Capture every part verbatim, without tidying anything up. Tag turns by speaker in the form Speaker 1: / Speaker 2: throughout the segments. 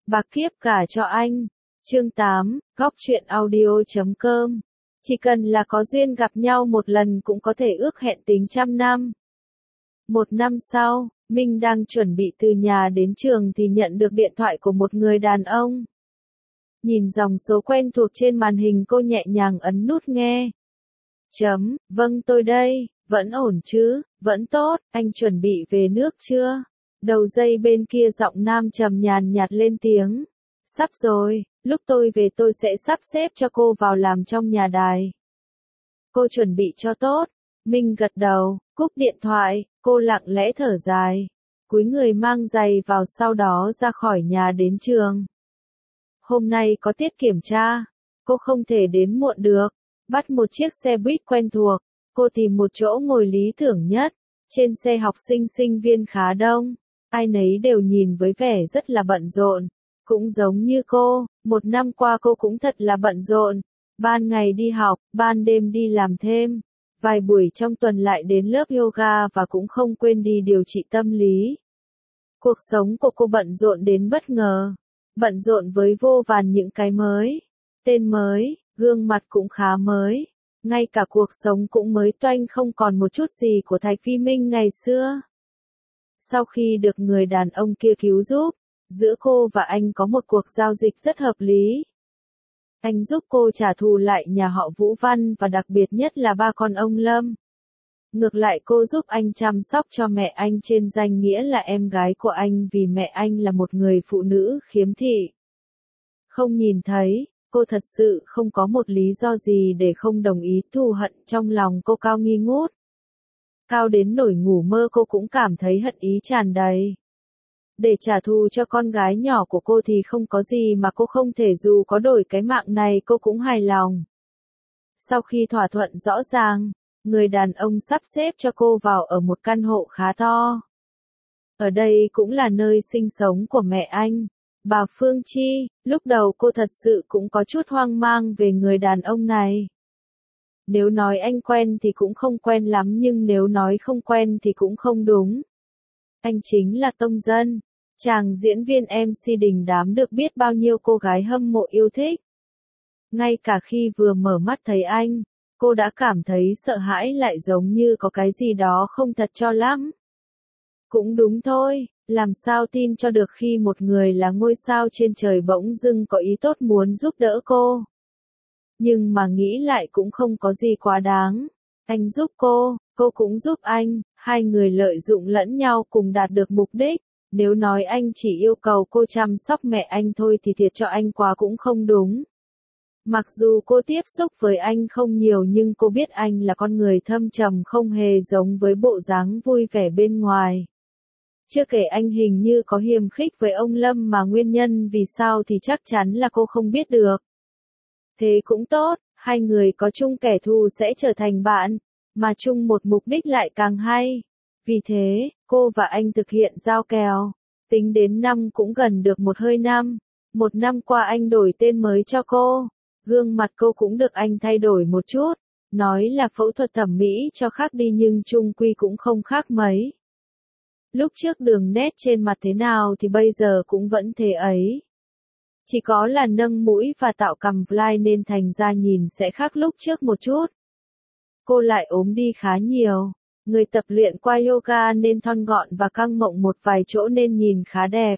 Speaker 1: Bà kiếp cả cho anh. Chương tám, góc truyện audio chấm com. Chỉ cần là có duyên gặp nhau một lần cũng có thể ước hẹn tính trăm năm. Một năm sau, Minh đang chuẩn bị từ nhà đến trường thì nhận được điện thoại của một người đàn ông. Nhìn dòng số quen thuộc trên màn hình cô nhẹ nhàng ấn nút nghe. Chấm, vâng tôi đây, vẫn ổn chứ, vẫn tốt, anh chuẩn bị về nước chưa? Đầu dây bên kia giọng nam trầm nhàn nhạt lên tiếng. Sắp rồi, lúc tôi về tôi sẽ sắp xếp cho cô vào làm trong nhà đài. Cô chuẩn bị cho tốt. Minh gật đầu, cúp điện thoại, cô lặng lẽ thở dài. Cúi người mang giày vào sau đó ra khỏi nhà đến trường. Hôm nay có tiết kiểm tra, cô không thể đến muộn được. Bắt một chiếc xe buýt quen thuộc, cô tìm một chỗ ngồi lý tưởng nhất. Trên xe học sinh sinh viên khá đông, ai nấy đều nhìn với vẻ rất là bận rộn. Cũng giống như cô, một năm qua cô cũng thật là bận rộn. Ban ngày đi học, ban đêm đi làm thêm. Vài buổi trong tuần lại đến lớp yoga và cũng không quên đi điều trị tâm lý. Cuộc sống của cô bận rộn đến bất ngờ. Bận rộn với vô vàn những cái mới. Tên mới, gương mặt cũng khá mới. Ngay cả cuộc sống cũng mới toanh không còn một chút gì của Thạch Phi Minh ngày xưa. Sau khi được người đàn ông kia cứu giúp, giữa cô và anh có một cuộc giao dịch rất hợp lý. Anh giúp cô trả thù lại nhà họ Vũ Văn và đặc biệt nhất là ba con ông Lâm. Ngược lại cô giúp anh chăm sóc cho mẹ anh trên danh nghĩa là em gái của anh vì mẹ anh là một người phụ nữ khiếm thị. Không nhìn thấy, cô thật sự không có một lý do gì để không đồng ý. Thù hận trong lòng cô cao nghi ngút. Cao đến nỗi ngủ mơ cô cũng cảm thấy hận ý tràn đầy. Để trả thù cho con gái nhỏ của cô thì không có gì mà cô không thể, dù có đổi cái mạng này cô cũng hài lòng. Sau khi thỏa thuận rõ ràng, người đàn ông sắp xếp cho cô vào ở một căn hộ khá to. Ở đây cũng là nơi sinh sống của mẹ anh, bà Phương Chi. Lúc đầu cô thật sự cũng có chút hoang mang về người đàn ông này. Nếu nói anh quen thì cũng không quen lắm, nhưng nếu nói không quen thì cũng không đúng. Anh chính là Tông Dân, chàng diễn viên em xê đình đám được biết bao nhiêu cô gái hâm mộ yêu thích. Ngay cả khi vừa mở mắt thấy anh, cô đã cảm thấy sợ hãi, lại giống như có cái gì đó không thật cho lắm. Cũng đúng thôi, làm sao tin cho được khi một người là ngôi sao trên trời bỗng dưng có ý tốt muốn giúp đỡ cô. Nhưng mà nghĩ lại cũng không có gì quá đáng. Anh giúp cô, cô cũng giúp anh, hai người lợi dụng lẫn nhau cùng đạt được mục đích. Nếu nói anh chỉ yêu cầu cô chăm sóc mẹ anh thôi thì thiệt cho anh quá cũng không đúng. Mặc dù cô tiếp xúc với anh không nhiều nhưng cô biết anh là con người thâm trầm, không hề giống với bộ dáng vui vẻ bên ngoài. Chưa kể anh hình như có hiềm khích với ông Lâm, mà nguyên nhân vì sao thì chắc chắn là cô không biết được. Thế cũng tốt, hai người có chung kẻ thù sẽ trở thành bạn, mà chung một mục đích lại càng hay. Vì thế, cô và anh thực hiện giao kèo. Tính đến năm cũng gần được một hơi năm. Một năm qua anh đổi tên mới cho cô. Gương mặt cô cũng được anh thay đổi một chút. Nói là phẫu thuật thẩm mỹ cho khác đi nhưng chung quy cũng không khác mấy. Lúc trước đường nét trên mặt thế nào thì bây giờ cũng vẫn thế ấy. Chỉ có là nâng mũi và tạo cằm fly nên thành ra nhìn sẽ khác lúc trước một chút. Cô lại ốm đi khá nhiều. Người tập luyện qua yoga nên thon gọn và căng mộng một vài chỗ nên nhìn khá đẹp.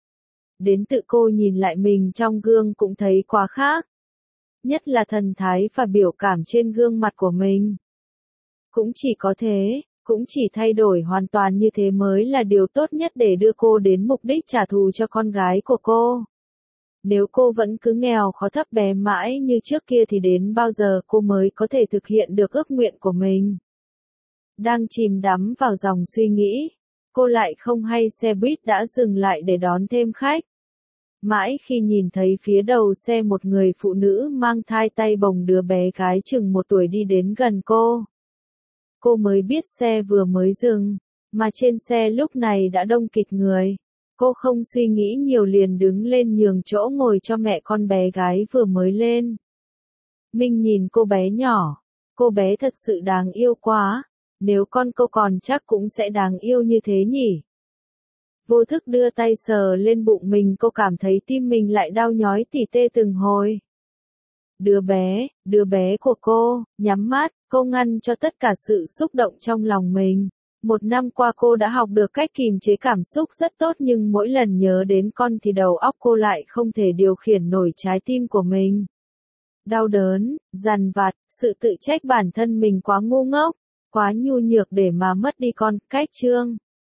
Speaker 1: Đến tự cô nhìn lại mình trong gương cũng thấy quá khác. Nhất là thần thái và biểu cảm trên gương mặt của mình. Cũng chỉ có thế, cũng chỉ thay đổi hoàn toàn như thế mới là điều tốt nhất để đưa cô đến mục đích trả thù cho con gái của cô. Nếu cô vẫn cứ nghèo khó thấp bé mãi như trước kia thì đến bao giờ cô mới có thể thực hiện được ước nguyện của mình. Đang chìm đắm vào dòng suy nghĩ, cô lại không hay xe buýt đã dừng lại để đón thêm khách. Mãi khi nhìn thấy phía đầu xe một người phụ nữ mang thai tay bồng đứa bé gái chừng một tuổi đi đến gần cô. Cô mới biết xe vừa mới dừng, mà trên xe lúc này đã đông kịt người. Cô không suy nghĩ nhiều liền đứng lên nhường chỗ ngồi cho mẹ con bé gái vừa mới lên. Minh nhìn cô bé nhỏ, cô bé thật sự đáng yêu quá, nếu con cô còn chắc cũng sẽ đáng yêu như thế nhỉ. Vô thức đưa tay sờ lên bụng mình, cô cảm thấy tim mình lại đau nhói tỉ tê từng hồi. Đứa bé, đứa bé của cô, nhắm mắt, cô ngăn cho tất cả sự xúc động trong lòng mình. Một năm qua cô đã học được cách kìm chế cảm xúc rất tốt, nhưng mỗi lần nhớ đến con thì đầu óc cô lại không thể điều khiển nổi trái tim của mình. Đau đớn, dằn vặt, sự tự trách bản thân mình quá ngu ngốc, quá nhu nhược để mà mất đi con. Cách chương